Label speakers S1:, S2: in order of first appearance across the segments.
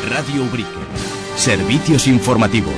S1: Radio Ubrique. Servicios informativos.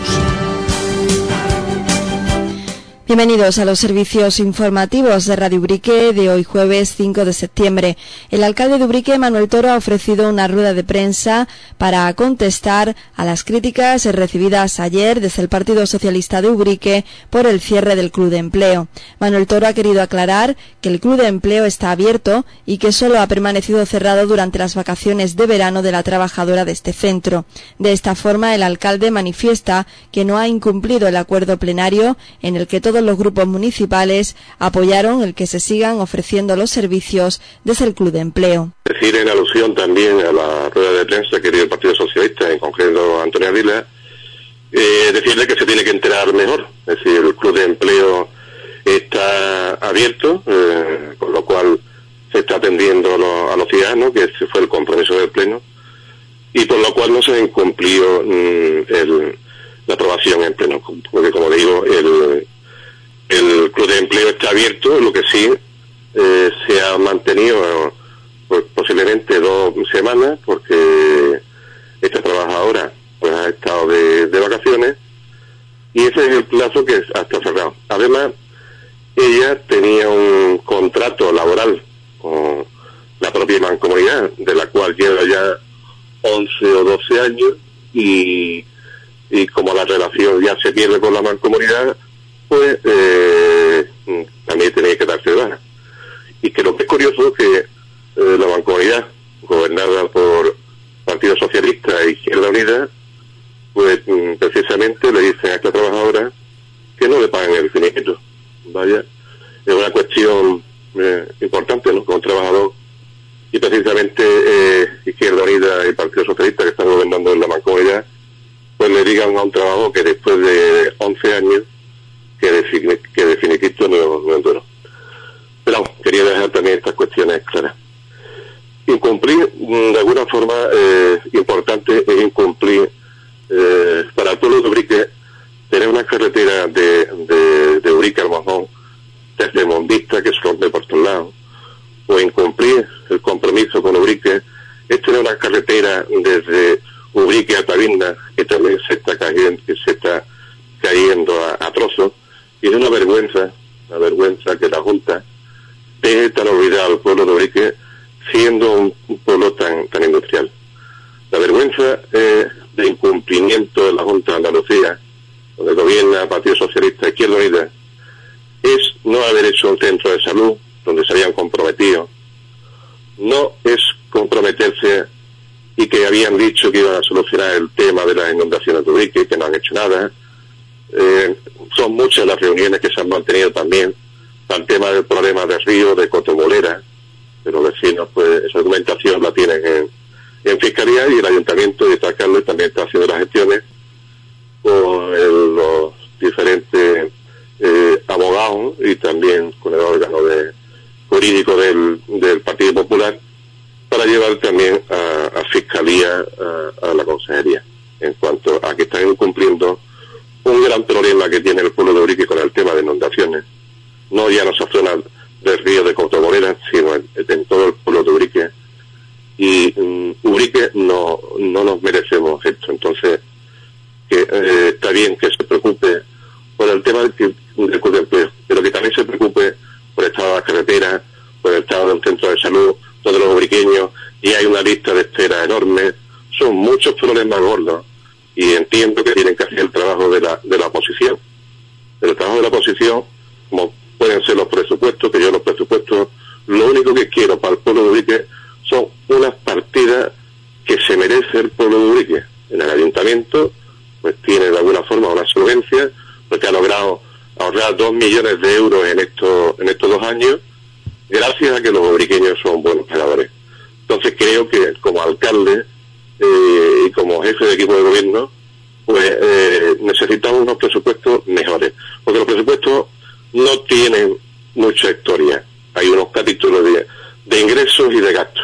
S2: Bienvenidos a los servicios informativos de Radio Ubrique de hoy jueves 5 de septiembre. El alcalde de Ubrique, Manuel Toro, ha ofrecido una rueda de prensa para contestar a las críticas recibidas ayer desde el Partido Socialista de Ubrique por el cierre del Club de Empleo. Manuel Toro ha querido aclarar que el Club de Empleo está abierto y que solo ha permanecido cerrado durante las vacaciones de verano de la trabajadora de este centro. De esta forma, el alcalde manifiesta que no ha incumplido el acuerdo plenario en el que todos los grupos municipales apoyaron el que se sigan ofreciendo los servicios desde el Club de Empleo.
S3: Decir en alusión también a la rueda de prensa que dio el Partido Socialista, en concreto Antonio Ávila, decirle que se tiene que enterar mejor. Es decir, el Club de Empleo está abierto, con lo cual se está atendiendo a los ciudadanos, que ese fue el compromiso del Pleno, y por lo cual no se ha incumplido la aprobación en Pleno, porque como digo, el Club de Empleo está abierto, lo que sí se ha mantenido pues, posiblemente 2 semanas, porque esta trabajadora pues ha estado de vacaciones, y ese es el plazo que está cerrado. Además, ella tenía un contrato laboral con la propia mancomunidad, de la cual lleva ya 11 o 12 años, y como la relación ya se pierde con la mancomunidad, pues también tenía que darse de baja. Y que lo que es curioso es que la mancomunidad, gobernada por Partido Socialista e Izquierda Unida, pues precisamente le dicen a esta trabajadora que no le paguen el finiquito. Vaya, es una cuestión importante, ¿no? Con un trabajador, y precisamente Izquierda Unida y Partido Socialista, que están gobernando en la mancomunidad, pues le digan a un trabajador que después de 11 años que de finiquito no entró. Pero quería dejar también estas cuestiones claras. Incumplir, de alguna forma, importante es incumplir para el pueblo de Ubrique, tener una carretera de Ubrique al Mojón, desde Mondista, que se rompe por todos lados, o incumplir el compromiso con Ubrique, es tener una carretera desde Ubrique a Taberna, que también se está cayendo a trozos, y es una vergüenza que la Junta deje tan olvidado al pueblo de Ubrique, siendo un pueblo tan industrial. La vergüenza de incumplimiento de la Junta de Andalucía, donde gobierna el Partido Socialista e Izquierda Unida, es no haber hecho un centro de salud donde se habían comprometido, no es comprometerse y que habían dicho que iban a solucionar el tema de las inundaciones de Ubrique, que no han hecho nada. Son muchas las reuniones que se han mantenido también al tema del problema del río, de Cotomolera, de los vecinos, pues esa documentación la tienen en Fiscalía, y el Ayuntamiento de Tacarle también está haciendo las gestiones con los diferentes abogados y también con el órgano jurídico del Partido Popular, para llevar también a Fiscalía, a la Consejería, en cuanto a que están incumpliendo un gran problema que tiene el pueblo de Ubrique con el tema de inundaciones, no ya en esa zona del río de Cotomolera, sino en todo el pueblo de Ubrique, y Ubrique no nos merecemos esto. Entonces, que está bien que se preocupe por el tema del Club de Empleo, pero que también se preocupe por el estado de las carreteras, por el estado del centro de salud, todos los ubriqueños, y hay una lista de espera enorme. Son muchos problemas gordos, y entiendo que tienen que hacer el trabajo de la oposición. Pero el trabajo de la oposición, como pueden ser los presupuestos, que yo los presupuestos, lo único que quiero para el pueblo de Ubrique son unas partidas que se merece el pueblo de Ubrique. En el Ayuntamiento, pues tiene de alguna forma una solvencia, porque ha logrado ahorrar 2 millones de euros en estos 2 años, gracias a que los ubriqueños son buenos pagadores. Entonces creo que como alcalde y como jefe de equipo de gobierno, pues necesitamos unos presupuestos mejores, porque los presupuestos no tienen mucha historia. Hay unos capítulos de ingresos y de gastos,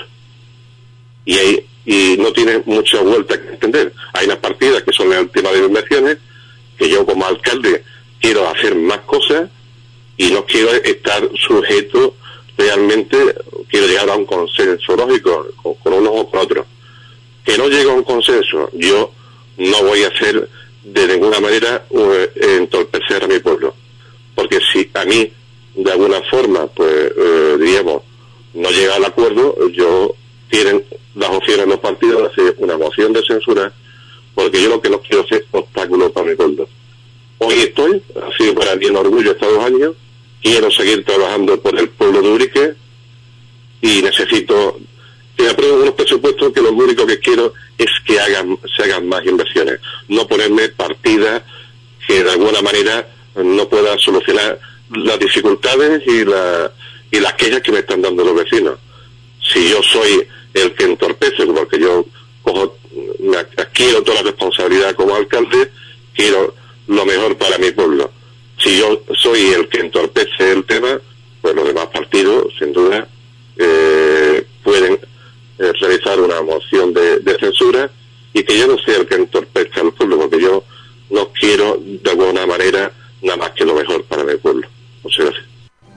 S3: y no tienen mucha vuelta que entender. Hay unas partidas que son el tema de inversiones, que yo como alcalde quiero hacer más cosas y no quiero estar sujeto realmente, quiero llegar a un consenso lógico con unos o con otros. que no llega a un consenso, yo no voy a hacer de ninguna manera entorpecer a mi pueblo, porque si a mí de alguna forma pues diríamos no llega al acuerdo, tienen las opciones los partidos de hacer una moción de censura, porque yo lo que no quiero hacer obstáculos para mi pueblo. Hoy ha sido para mí un orgullo estos 2 años, quiero seguir trabajando por el pueblo de Ubrique y necesito que me aprueben unos presupuestos que lo único que quiero es que se hagan más inversiones, no ponerme partidas que de alguna manera no pueda solucionar las dificultades y las quejas que me están dando los vecinos. Si yo soy el que entorpece, porque yo adquiero toda la responsabilidad como alcalde, quiero lo mejor para mi pueblo. Si yo soy el que entorpece el tema, pues los demás partidos, sin duda, pueden realizar una moción de censura y que yo no sea el que entorpezca al pueblo, porque yo no quiero de alguna manera nada más que lo mejor para mi pueblo. Muchas gracias.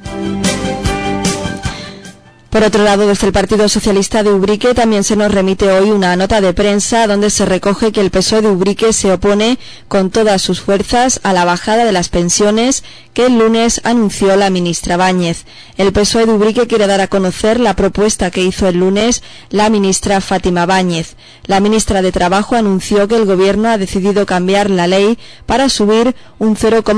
S2: Por otro lado, desde el Partido Socialista de Ubrique también se nos remite hoy una nota de prensa donde se recoge que el PSOE de Ubrique se opone con todas sus fuerzas a la bajada de las pensiones que el lunes anunció la ministra Báñez. El PSOE de Ubrique quiere dar a conocer la propuesta que hizo el lunes la ministra Fátima Báñez. La ministra de Trabajo anunció que el Gobierno ha decidido cambiar la ley para subir un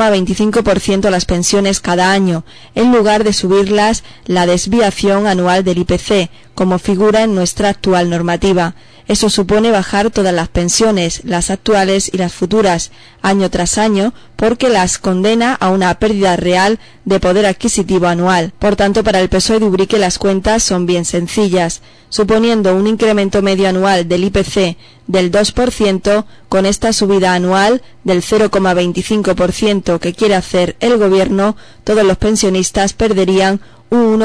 S2: 0,25% las pensiones cada año, en lugar de subirlas la desviación anual del IPC, como figura en nuestra actual normativa. Eso supone bajar todas las pensiones, las actuales y las futuras, año tras año, porque las condena a una pérdida real de poder adquisitivo anual. Por tanto, para el PSOE de Ubrique las cuentas son bien sencillas. Suponiendo un incremento medio anual del IPC del 2%, con esta subida anual del 0,25% que quiere hacer el Gobierno, todos los pensionistas perderían un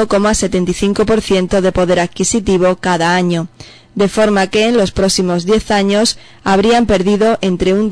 S2: 1,75% de poder adquisitivo cada año, de forma que en los próximos 10 años habrían perdido entre un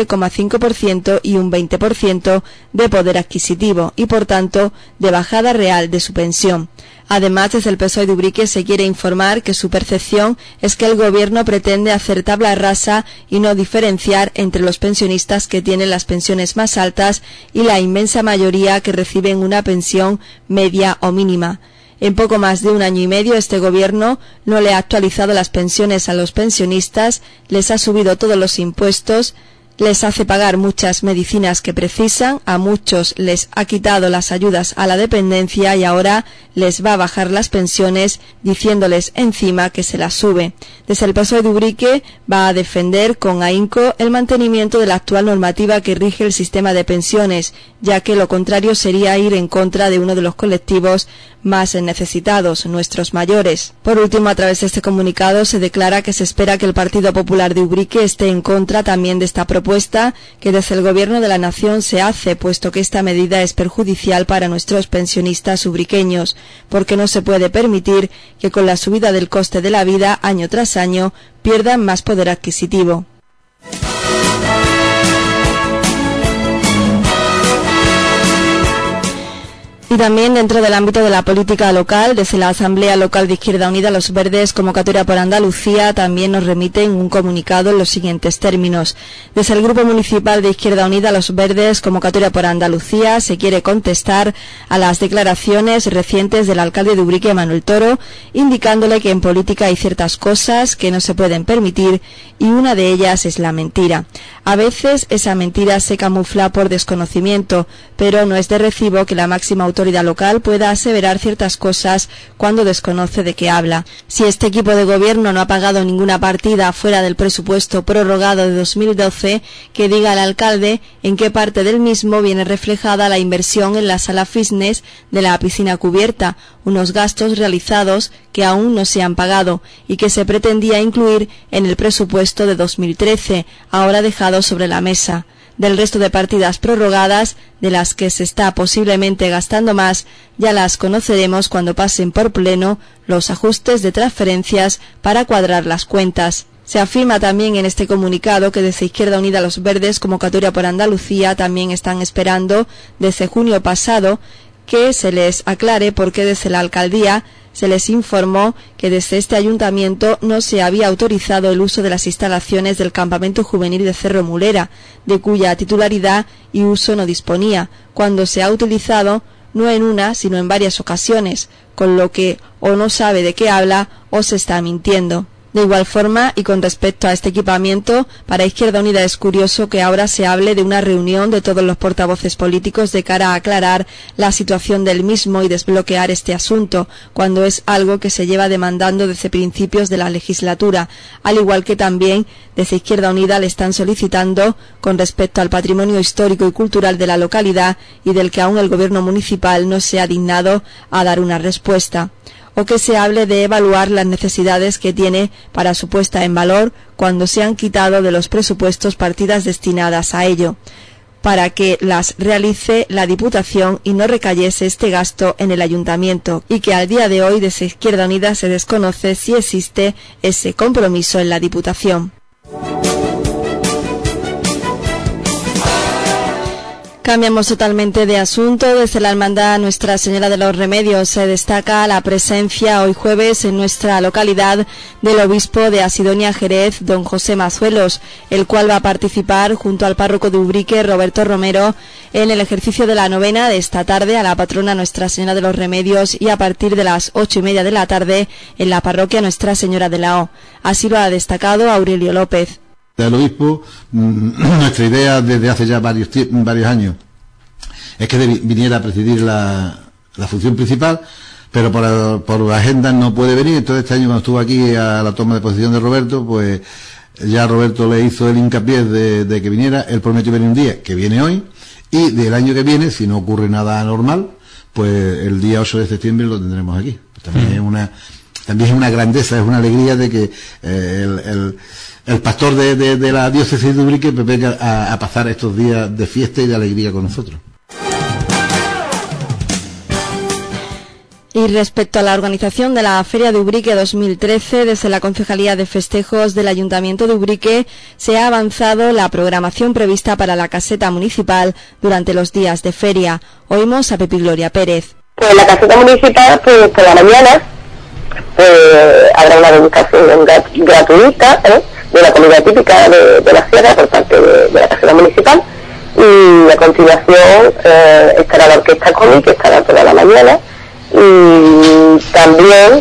S2: 17,5% y un 20% de poder adquisitivo y, por tanto, de bajada real de su pensión. Además, desde el PSOE de Ubrique se quiere informar que su percepción es que el Gobierno pretende hacer tabla rasa y no diferenciar entre los pensionistas que tienen las pensiones más altas y la inmensa mayoría que reciben una pensión media o mínima. En poco más de 1 año y medio este Gobierno no le ha actualizado las pensiones a los pensionistas, les ha subido todos los impuestos, les hace pagar muchas medicinas que precisan, a muchos les ha quitado las ayudas a la dependencia y ahora les va a bajar las pensiones diciéndoles encima que se las sube. Desde el PSOE de Ubrique va a defender con ahínco el mantenimiento de la actual normativa que rige el sistema de pensiones, ya que lo contrario sería ir en contra de uno de los colectivos más necesitados, nuestros mayores. Por último, a través de este comunicado se declara que se espera que el Partido Popular de Ubrique esté en contra también de esta propuesta que desde el Gobierno de la Nación se hace, puesto que esta medida es perjudicial para nuestros pensionistas ubriqueños, porque no se puede permitir que con la subida del coste de la vida año tras año pierdan más poder adquisitivo. Y también dentro del ámbito de la política local, desde la Asamblea Local de Izquierda Unida Los Verdes, convocatoria por Andalucía, también nos remiten un comunicado en los siguientes términos. Desde el Grupo Municipal de Izquierda Unida Los Verdes, convocatoria por Andalucía, se quiere contestar a las declaraciones recientes del alcalde de Ubrique, Manuel Toro, indicándole que en política hay ciertas cosas que no se pueden permitir y una de ellas es la mentira. A veces esa mentira se camufla por desconocimiento, pero no es de recibo que la máxima autoridad local pueda aseverar ciertas cosas cuando desconoce de qué habla. Si este equipo de gobierno no ha pagado ninguna partida fuera del presupuesto prorrogado de 2012, que diga al alcalde en qué parte del mismo viene reflejada la inversión en la sala fitness de la piscina cubierta, unos gastos realizados que aún no se han pagado y que se pretendía incluir en el presupuesto de 2013, ahora dejado sobre la mesa. Del resto de partidas prorrogadas, de las que se está posiblemente gastando más, ya las conoceremos cuando pasen por pleno los ajustes de transferencias para cuadrar las cuentas. Se afirma también en este comunicado que desde Izquierda Unida Los Verdes, convocatoria por Andalucía, también están esperando desde junio pasado que se les aclare por qué desde la alcaldía se les informó que desde este ayuntamiento no se había autorizado el uso de las instalaciones del campamento juvenil de Cerro Mulera, de cuya titularidad y uso no disponía, cuando se ha utilizado no en una, sino en varias ocasiones, con lo que o no sabe de qué habla o se está mintiendo. De igual forma, y con respecto a este equipamiento, para Izquierda Unida es curioso que ahora se hable de una reunión de todos los portavoces políticos de cara a aclarar la situación del mismo y desbloquear este asunto, cuando es algo que se lleva demandando desde principios de la legislatura, al igual que también desde Izquierda Unida le están solicitando con respecto al patrimonio histórico y cultural de la localidad y del que aún el gobierno municipal no se ha dignado a dar una respuesta. O que se hable de evaluar las necesidades que tiene para su puesta en valor cuando se han quitado de los presupuestos partidas destinadas a ello, para que las realice la Diputación y no recayese este gasto en el Ayuntamiento, y que al día de hoy desde Izquierda Unida se desconoce si existe ese compromiso en la Diputación. Cambiamos totalmente de asunto. Desde la Hermandad Nuestra Señora de los Remedios se destaca la presencia hoy jueves en nuestra localidad del obispo de Asidonia Jerez, don José Mazuelos, el cual va a participar junto al párroco de Ubrique, Roberto Romero, en el ejercicio de la novena de esta tarde a la patrona Nuestra Señora de los Remedios y a partir de las 8:30 de la tarde en la parroquia Nuestra Señora de la O. Así lo ha destacado Aurelio López.
S4: Del obispo, nuestra idea desde hace ya varios años es que viniera a presidir la función principal, pero por agenda no puede venir. Entonces este año, cuando estuvo aquí a la toma de posesión de Roberto, pues ya Roberto le hizo el hincapié de que viniera. Él prometió venir un día, que viene hoy, y del año que viene, si no ocurre nada anormal, pues el día 8 de septiembre lo tendremos aquí. También es una grandeza, es una alegría de que el pastor de la diócesis de Ubrique venga a pasar estos días de fiesta y de alegría con nosotros.
S2: Y respecto a la organización de la Feria de Ubrique 2013, desde la Concejalía de Festejos del Ayuntamiento de Ubrique se ha avanzado la programación prevista para la caseta municipal durante los días de feria. Oímos a Pepi Gloria Pérez.
S5: Pues la caseta municipal, pues por la mañana, habrá una degustación gratuita, de la comida típica de la sierra por parte de la caseta municipal, y a continuación estará la orquesta Comi, que estará toda la mañana, y también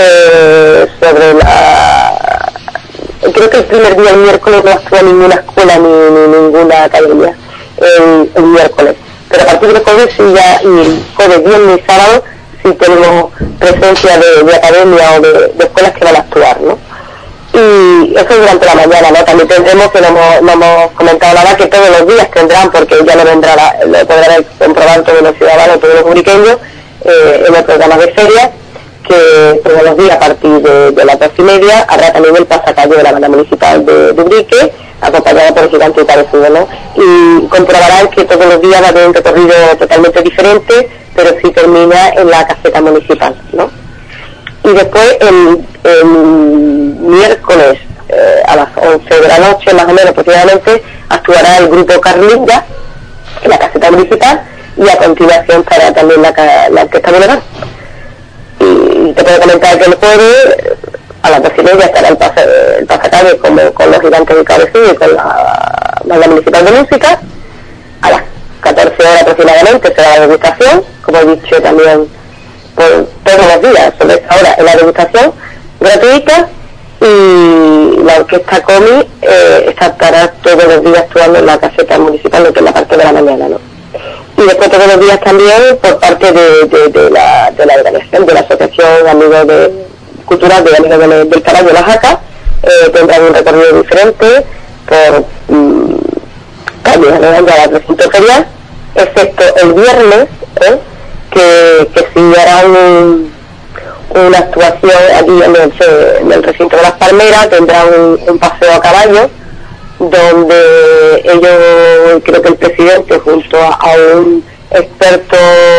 S5: creo que el primer día, el miércoles, no actúa ninguna escuela ni ninguna academia el miércoles, pero a partir de jueves sí, ya, y jueves, viernes y sábado sí tenemos presencia de academia o de escuelas que van a actuar, ¿no? Y eso durante la mañana, ¿no? También tendremos, que no hemos comentado nada, que todos los días tendrán, porque ya lo podrán comprobar todos los ciudadanos, todos los ubriqueños, en el programa de feria, que todos los días a partir de las 2:30 habrá también el pasacalle de la banda municipal de Ubrique, acompañada por el gigante parecido, ¿no? Y comprobarán que todos los días va a tener un recorrido totalmente diferente, pero sí termina en la caseta municipal, ¿no? Y después el miércoles a las 11 de la noche, más o menos aproximadamente, actuará el grupo Carlinga en la caseta municipal, y a continuación estará también la orquesta municipal. Y te puedo comentar que el jueves a las 2:30 estará el pasacalle con los gigantes de cabecilla y con la banda municipal de música. A las 14 horas aproximadamente será la degustación, como he dicho también por todos los días, sobre esta hora es la degustación gratuita, y la orquesta Comi estará todos los días actuando en la caseta municipal, lo que es la parte de la mañana, ¿no? Y después todos los días también por parte de la organización, de la Asociación Amigos Cultural de Amigos del Caballo La Jaca, tendrán un recorrido diferente por calles alrededor de la recinto ferial, excepto el viernes, que sí hará una actuación aquí en el recinto de las Palmeras. Tendrá un paseo a caballo, donde ellos, creo que el presidente junto a un experto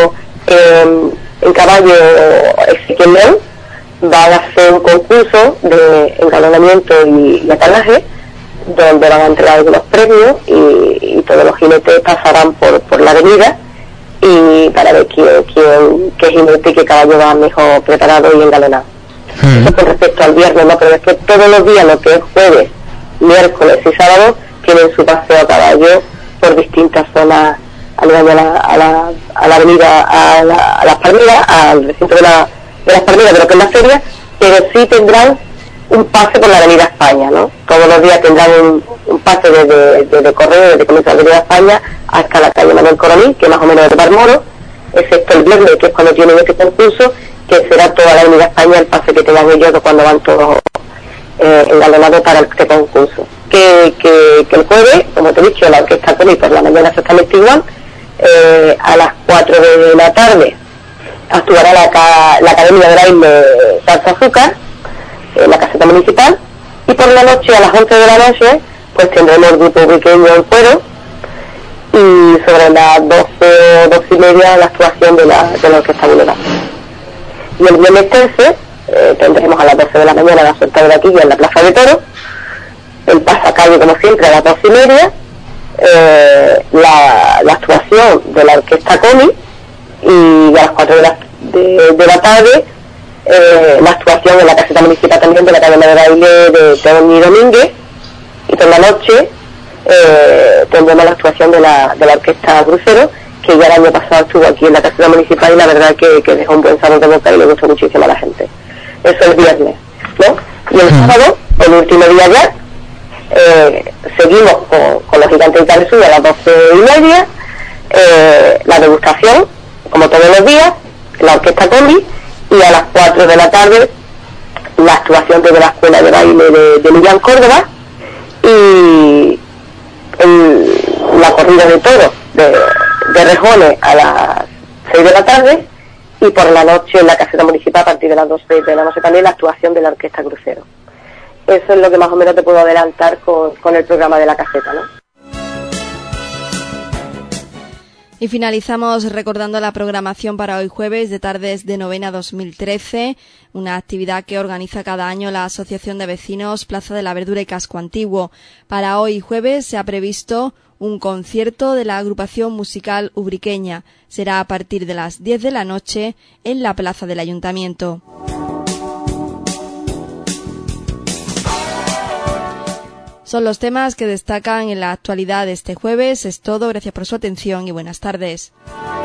S5: en caballo, Ezequiel León, van a hacer un concurso de engalonamiento y atalaje, donde van a entregar algunos premios, y todos los jinetes pasarán por la avenida y para ver qué jinete y qué caballo va mejor preparado y engalonado. Eso con respecto al viernes, ¿no? Pero es que todos los días, lo que es jueves, miércoles y sábado, tienen su paseo a caballo por distintas zonas, a la avenida, a las Palmeras, al recinto de las Palmeras, de lo que es la feria, pero sí tendrán un pase por la Avenida España, ¿no? Todos los días tendrán un pase desde Correo, desde comienzo de la Avenida España hasta la calle Manuel Coronil, que más o menos es de Barmoro, excepto el viernes, que es cuando tienen este concurso, que será toda la Avenida España el pase que tengan ellos cuando van todos engalonados para este concurso. Que el jueves, como te he dicho, la orquesta Comi por la mañana exactamente igual, a las 4 de la tarde actuará la Academia de Baile Salsa Azúcar en la caseta municipal, y por la noche, a las 11 de la noche, pues tendremos el grupo ubriqueño en cuero, y sobre las 12 y media la actuación de la orquesta Boulevard. Y el viernes 13 tendremos a las 12 de la mañana la suelta de la quilla en la Plaza de Toros, el pasacalle como siempre a las 12 y media, la actuación de la orquesta Comi, y a las 4 de la tarde la actuación en la caseta municipal también de la Academia de Baile de Tony Domínguez, y por la noche tendremos la actuación de la orquesta Crucero, que ya el año pasado estuvo aquí en la caseta municipal y la verdad que dejó un buen sabor de boca y le gustó muchísimo a la gente. Eso el viernes, ¿no? Y el sábado, el último día ya, seguimos con los Gigantes de Cabezudo a las 12 y media, la degustación, como todos los días, la orquesta Combi, y a las 4 de la tarde la actuación desde la Escuela de Baile de Millán Córdoba, y la corrida de toros de rejones a las 6 de la tarde, y por la noche en la caseta municipal a partir de las 12 de la noche también la actuación de la orquesta Crucero. Eso es lo que más o menos te puedo adelantar con el programa de la caseta, ¿no?
S2: Y finalizamos recordando la programación para hoy jueves de Tardes de Novena 2013, una actividad que organiza cada año la Asociación de Vecinos Plaza de la Verdura y Casco Antiguo. Para hoy jueves se ha previsto un concierto de la agrupación musical ubriqueña. Será a partir de las 10 de la noche en la plaza del Ayuntamiento. Son los temas que destacan en la actualidad de este jueves. Es todo. Gracias por su atención y buenas tardes.